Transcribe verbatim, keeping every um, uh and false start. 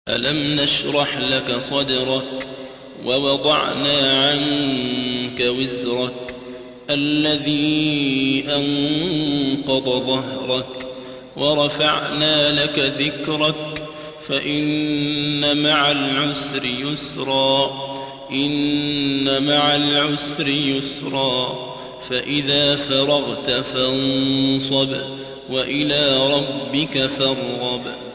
ألم نشرح لك صدرك ووضعنا عنك وزرك الذي أنقض ظهرك ورفعنا لك ذكرك فإن مع العسر يسرا إن مع العسر يسرا فإذا فرغت فانصب وإلى ربك فارغب.